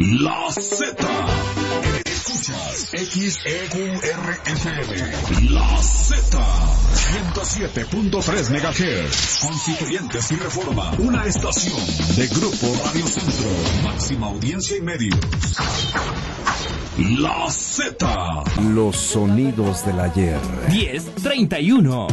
La Z. Escuchas XEQRFM. La Z. 107.3 MHz. Constituyentes y Reforma. Una estación de Grupo Radio Centro. Máxima audiencia y medios. La Z. Los sonidos del ayer. 10:31.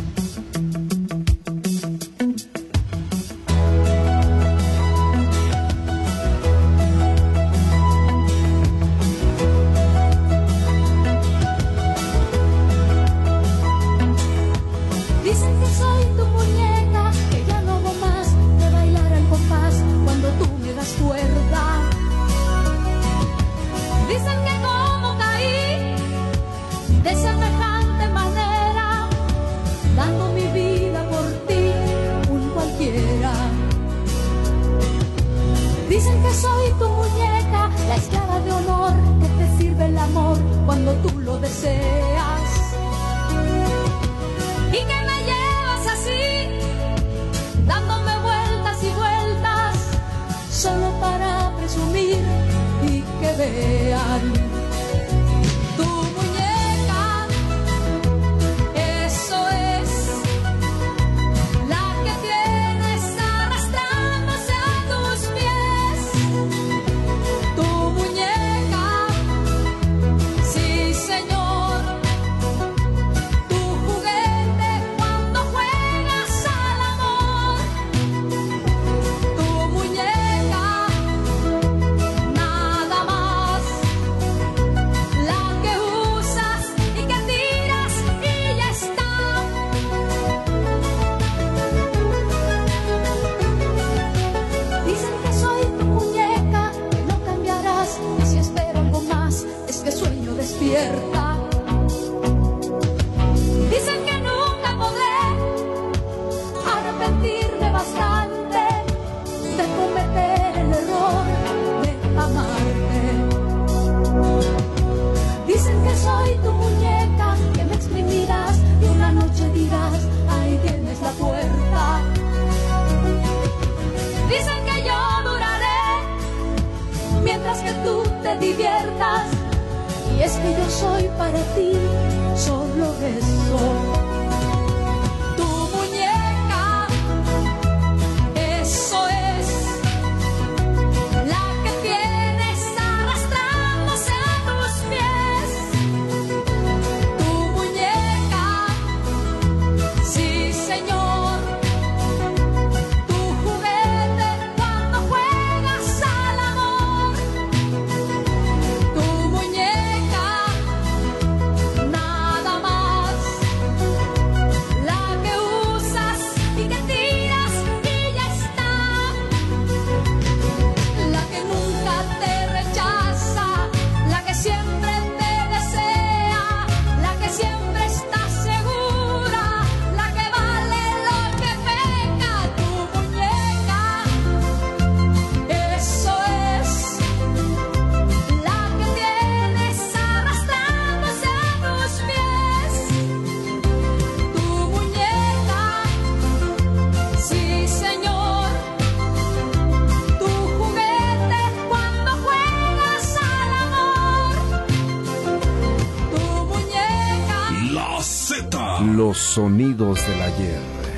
Los sonidos del ayer.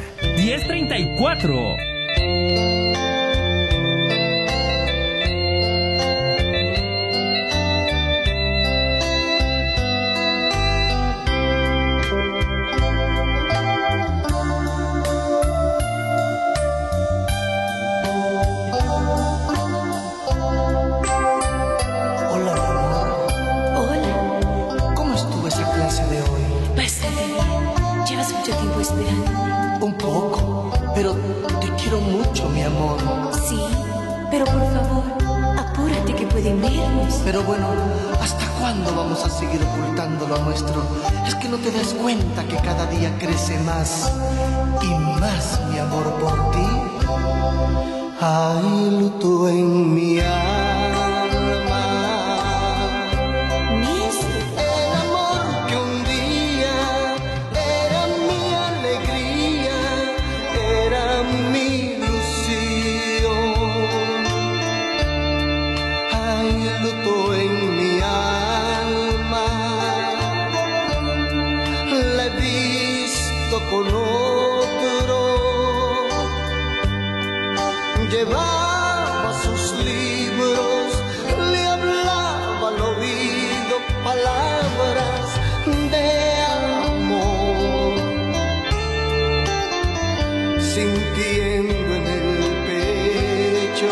10:34. Un poco, pero te quiero mucho, mi amor. Sí, pero por favor, apúrate que pueden vernos. Pero bueno, ¿hasta cuándo vamos a seguir ocultando lo nuestro? Es que no te das cuenta que cada día crece más y más mi amor por ti. Hay luto en mi alma. luto en mi alma, la he visto con otro, llevaba sus libros, le hablaba al oído palabras de amor, sintiendo en el pecho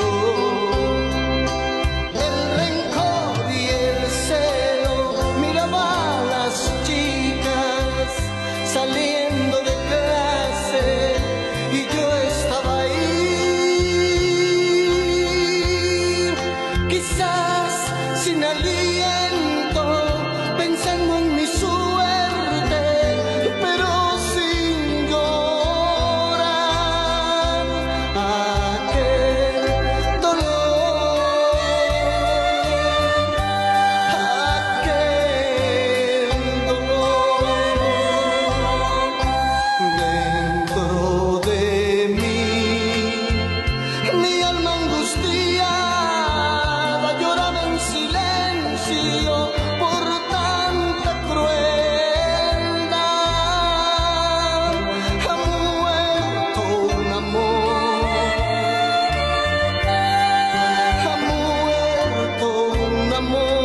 el rencor y el celo. Miraba a las chicas saliendo de clase y yo estaba ahí, quizás sin aliento, pensando en mi suerte, pero sin llorar aquel dolor, dentro de mí. Mi alma angustiada lloraba en silencio por tanta crueldad. Ha muerto un amor, ha muerto un amor.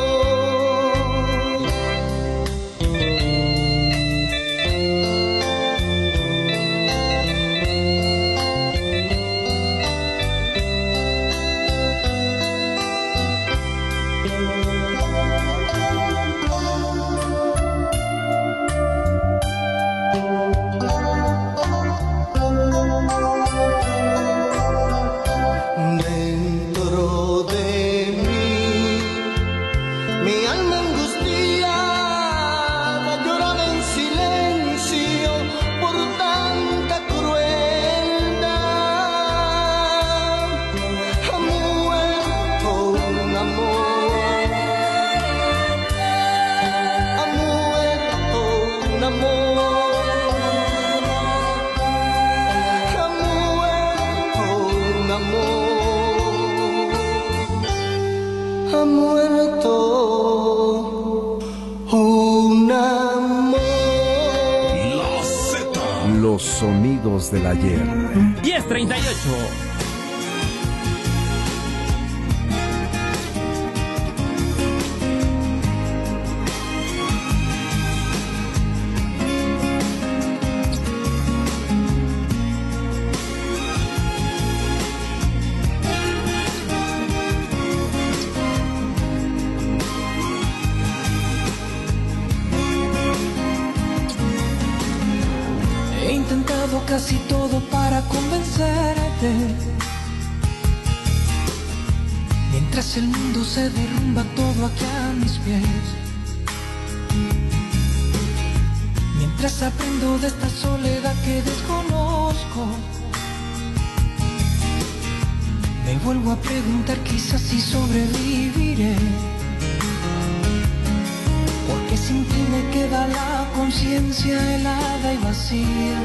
Dentro de mí, mi alma angustiada lloraba en silencio por tanta crueldad. Ha muerto un amor, ha muerto un amor, ha muerto un amor. Ha muerto un amor. La Z. Los sonidos del ayer. 10:38. He intentado casi todo para convencerte, mientras el mundo se derrumba todo aquí a mis pies, mientras aprendo de esta soledad que desconozco. Me vuelvo a preguntar quizás si sobreviviré, porque sin ti me queda la conciencia helada y vacía,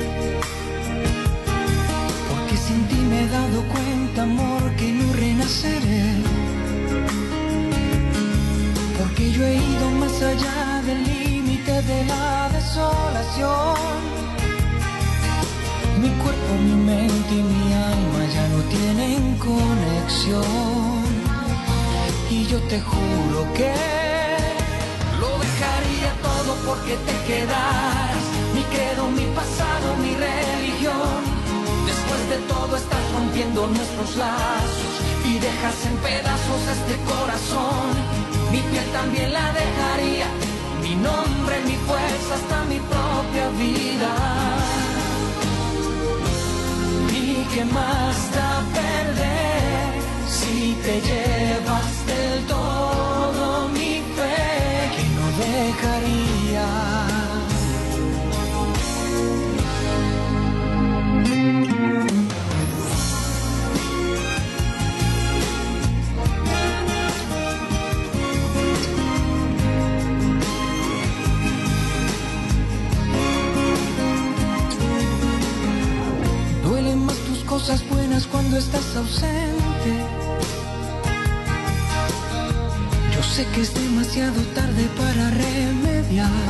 porque sin ti me he dado cuenta, amor, que no renaceré, porque yo he ido más allá del límite de la desolación. Mi cuerpo, mi mente y mi alma ya no tienen conexión, y yo te juro que lo dejaría todo porque te quedaras, mi credo, mi pasado, mi religión. Después de todo estás rompiendo nuestros lazos y dejas en pedazos este corazón. Mi piel también la dejaría, mi nombre, mi fuerza, hasta mi propia vida. ¿Y qué más da perder si te llevas del todo mi fe, que no dejaría? cosas buenas cuando estás ausente. sé que es demasiado tarde para remediar.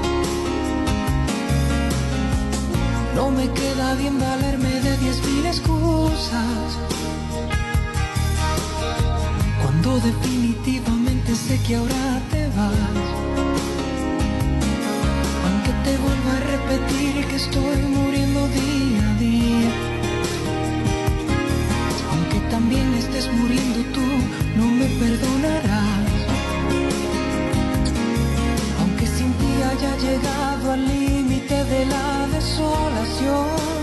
No me queda bien valerme de 10.000 excusas, cuando definitivamente sé que ahora te vas. Aunque te vuelva a repetir que estoy muriendo día a día, aunque también estés muriendo tú, no me perdonarás. Aunque sin ti haya llegado al límite de la desolación,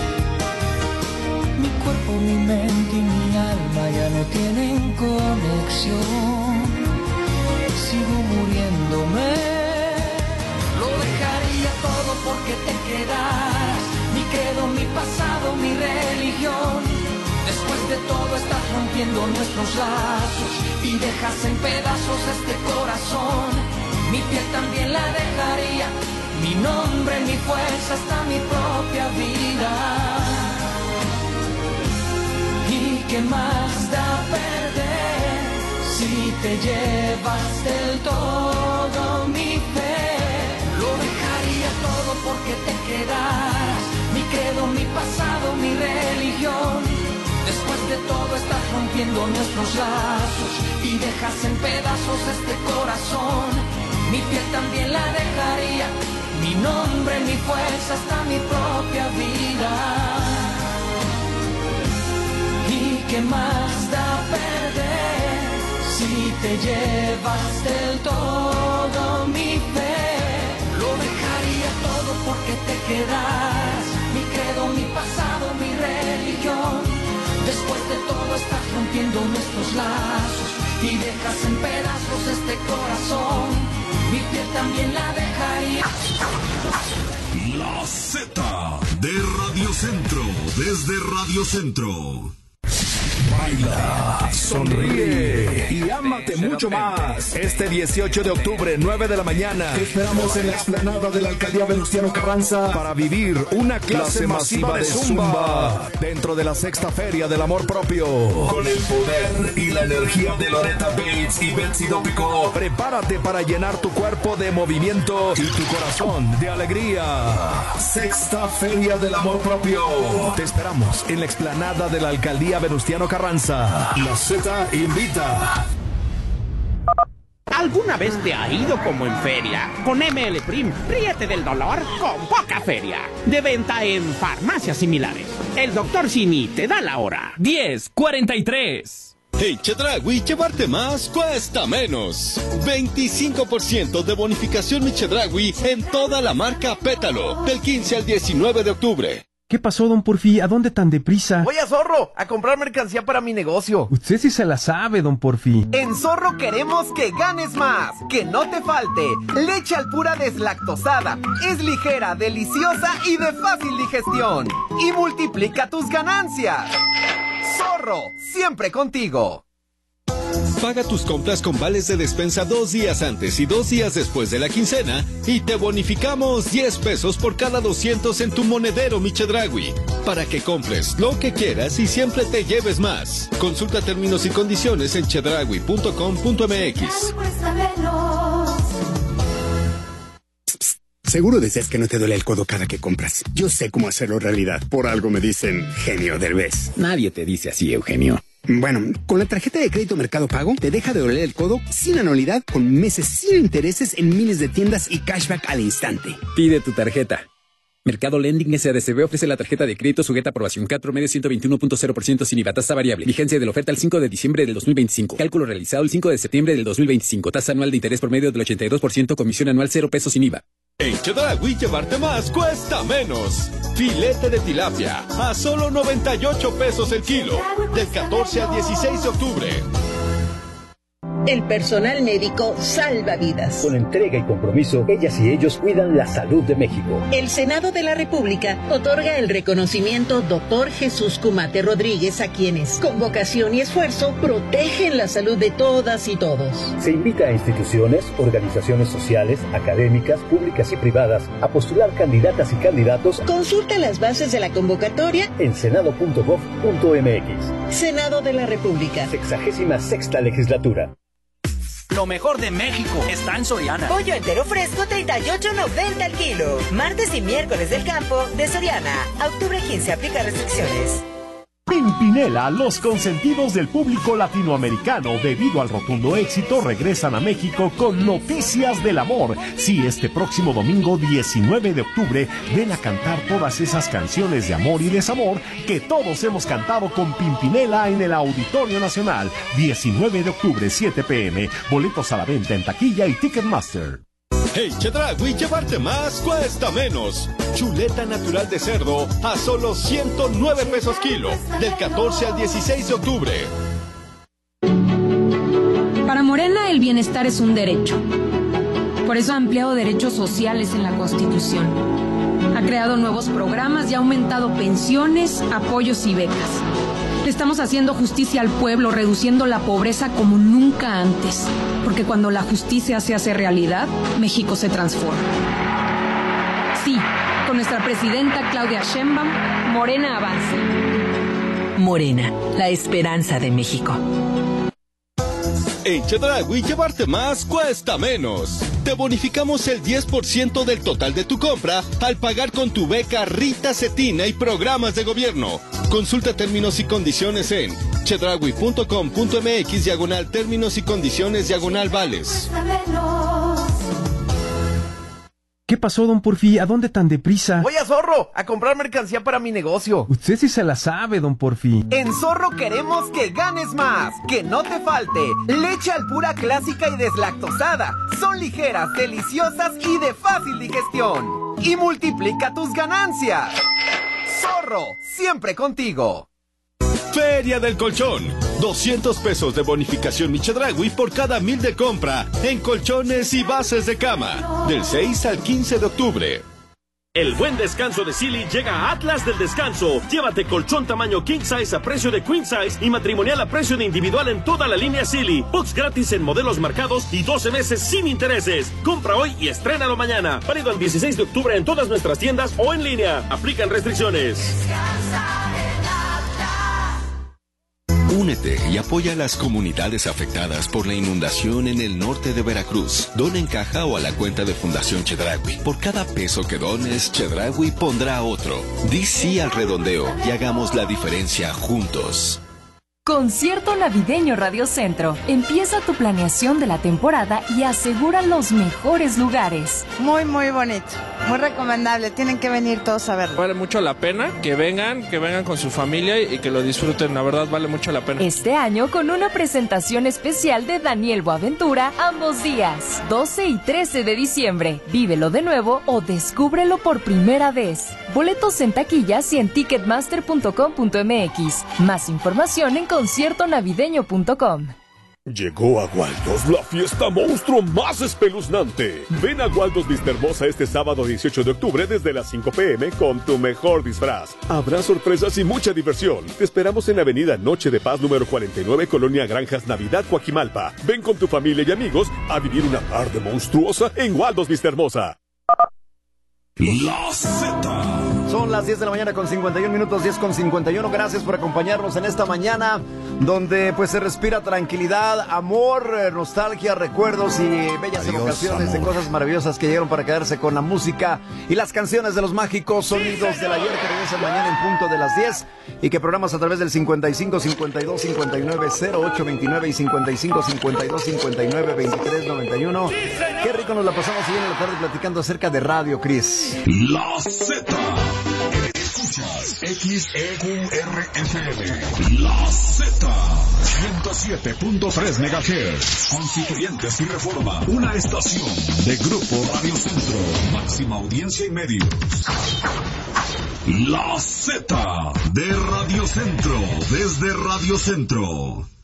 mi cuerpo, mi mente y mi alma ya no tienen conexión. Sigo muriéndome. Lo dejaría todo porque te quedaras. Mi credo, mi pasado, mi religión. Después de todo estás rompiendo nuestros lazos y dejas en pedazos este corazón. Mi piel también la dejaría, mi nombre, mi fuerza, hasta mi propia vida. ¿Y qué más da perder si te llevas del todo mi fe? Lo dejaría todo porque te quedaras. Mi credo, mi pasado, mi religión. Después de todo estás rompiendo nuestros lazos y dejas en pedazos este corazón. Mi piel también la dejaría, mi nombre, mi fuerza, hasta mi propia vida. ¿Y qué más da perder si te llevas del todo mi fe? Lo dejaría todo porque te quedaras. Mi credo, mi pasado, mi religión. Después de todo estás rompiendo nuestros lazos y dejas en pedazos este corazón. Mi piel también la dejaría. La Z de Radio Centro, desde Radio Centro. Baila, sonríe y ámate mucho más. Este 18 de octubre, 9 de la mañana, te esperamos en la explanada de la Alcaldía Venustiano Carranza para vivir una clase masiva de Zumba dentro de la sexta Feria del Amor Propio. Con el poder y la energía de Loretta Bates y Betsy Dópico. Prepárate para llenar tu cuerpo de movimiento y tu corazón de alegría. Sexta Feria del Amor Propio. Te esperamos en la explanada de la Alcaldía Venustiano Carranza. La Z invita. ¿Alguna vez te ha ido como en feria? Con ML Prim, ríete del dolor con poca feria. De venta en farmacias similares. El Dr. Simi te da la hora. 10:43. En Chedraui, llevarte más cuesta menos. 25% de bonificación mi Chedraui en toda la marca Pétalo, del 15 al 19 de octubre. ¿Qué pasó, don Porfí? ¿A dónde tan deprisa? Voy a Zorro, a comprar mercancía para mi negocio. Usted sí se la sabe, don Porfí. En Zorro queremos que ganes más, que no te falte. Leche Alpura deslactosada, es ligera, deliciosa y de fácil digestión. Y multiplica tus ganancias. Zorro, siempre contigo. Paga tus compras con vales de despensa 2 días antes y 2 días después de la quincena y te bonificamos 10 pesos por cada 200 en tu monedero mi Chedraui, para que compres lo que quieras y siempre te lleves más. Consulta términos y condiciones en chedraui.com.mx. Seguro deseas que no te duele el codo cada que compras. Yo sé cómo hacerlo realidad. Por algo me dicen genio Derbez. Nadie te dice así, Eugenio. Bueno, con la tarjeta de crédito Mercado Pago te deja de doler el codo sin anualidad, con meses sin intereses en miles de tiendas y cashback al instante. Pide tu tarjeta. Mercado Lending S.A.D.C.B. ofrece la tarjeta de crédito sujeta a aprobación. CAT promedio 121.0% sin IVA. Tasa variable. Vigencia de la oferta el 5 de diciembre del 2025. Cálculo realizado el 5 de septiembre del 2025. Tasa anual de interés promedio del 82%. Comisión anual 0 pesos sin IVA. En Chedraui, llevarte más cuesta menos. Filete de tilapia a solo 98 pesos el kilo. Del 14 al 16 de octubre. El personal médico salva vidas. Con entrega y compromiso, ellas y ellos cuidan la salud de México. El Senado de la República otorga el reconocimiento Dr. Jesús Cumate Rodríguez a quienes, con vocación y esfuerzo, protegen la salud de todas y todos. Se invita a instituciones, organizaciones sociales, académicas, públicas y privadas a postular candidatas y candidatos. Consulta las bases de la convocatoria en senado.gov.mx. Senado de la República. 66ª legislatura. Lo mejor de México está en Soriana. Pollo entero fresco, 38.90 al kilo. Martes y miércoles del campo de Soriana. A octubre 15 aplica restricciones. Pimpinela, los consentidos del público latinoamericano, debido al rotundo éxito, regresan a México con Noticias del Amor. Sí, este próximo domingo 19 de octubre, ven a cantar todas esas canciones de amor y desamor que todos hemos cantado con Pimpinela en el Auditorio Nacional. 19 de octubre, 7 p.m. Boletos a la venta en taquilla y Ticketmaster. En Chedraui, llevarte más cuesta menos. Chuleta natural de cerdo a solo 109 pesos kilo, del 14 al 16 de octubre. Para Morena, el bienestar es un derecho. Por eso ha ampliado derechos sociales en la Constitución. Ha creado nuevos programas y ha aumentado pensiones, apoyos y becas. Le estamos haciendo justicia al pueblo, reduciendo la pobreza como nunca antes. Porque cuando la justicia se hace realidad, México se transforma. Sí, con nuestra presidenta Claudia Sheinbaum, Morena avanza. Morena, la esperanza de México. En Chedraui, llevarte más cuesta menos. Te bonificamos el 10% del total de tu compra al pagar con tu beca Rita Cetina y programas de gobierno. Consulta términos y condiciones en chedraui.com.mx/términos y condiciones /vales. ¿Qué pasó, don Porfi? ¿A dónde tan deprisa? Voy a Zorro a comprar mercancía para mi negocio. Usted sí se la sabe, don Porfi. En Zorro queremos que ganes más, que no te falte. Leche Alpura clásica y deslactosada. Son ligeras, deliciosas y de fácil digestión. Y multiplica tus ganancias. Zorro, siempre contigo. Feria del Colchón. 200 pesos de bonificación Chedraui por cada 1,000 de compra en colchones y bases de cama. Del 6 al 15 de octubre. El buen descanso de Silly llega a Atlas del Descanso. Llévate colchón tamaño King Size a precio de Queen Size y matrimonial a precio de individual en toda la línea Silly. Box gratis en modelos marcados y 12 meses sin intereses. Compra hoy y estrénalo mañana. Válido el 16 de octubre en todas nuestras tiendas o en línea. Aplican restricciones. Únete y apoya a las comunidades afectadas por la inundación en el norte de Veracruz. Dona en caja o a la cuenta de Fundación Chedraui. Por cada peso que dones, Chedraui pondrá otro. Di sí al redondeo y hagamos la diferencia juntos. Concierto Navideño Radio Centro. Empieza tu planeación de la temporada y asegura los mejores lugares. Muy, muy bonito. Muy recomendable. Tienen que venir todos a verlo. Vale mucho la pena que vengan con su familia y que lo disfruten. La verdad, vale mucho la pena. Este año con una presentación especial de Daniel Boaventura ambos días, 12 y 13 de diciembre. Vívelo de nuevo o descúbrelo por primera vez. Boletos en taquillas y en ticketmaster.com.mx. Más información en conciertonavideño.com. Llegó a Waldos la fiesta monstruo más espeluznante. Ven a Waldos Vista Hermosa este sábado 18 de octubre desde las 5 p.m. con tu mejor disfraz. Habrá sorpresas y mucha diversión. Te esperamos en Avenida Noche de Paz número 49, Colonia Granjas Navidad, Coajimalpa. Ven con tu familia y amigos a vivir una tarde monstruosa en Waldos Vista Hermosa. La Z. Son las 10 de la mañana con 51 minutos, 10 con 51. Gracias por acompañarnos en esta mañana donde pues se respira tranquilidad, amor, nostalgia, recuerdos y bellas evocaciones de cosas maravillosas que llegaron para quedarse con la música y las canciones de los mágicos sonidos del ayer que regresan mañana en punto de las 10 y que programas a través del 55 52 59 08 29 y 55 52 59 23 91. Qué rico nos la pasamos hoy en la tarde platicando acerca de radio, Cris. La Z. Escuchas XEURFM. La Z. 107.3 MHz. Constituyentes y Reforma. Una estación de Grupo Radio Centro. Máxima audiencia y medios. La Z de Radio Centro. Desde Radio Centro.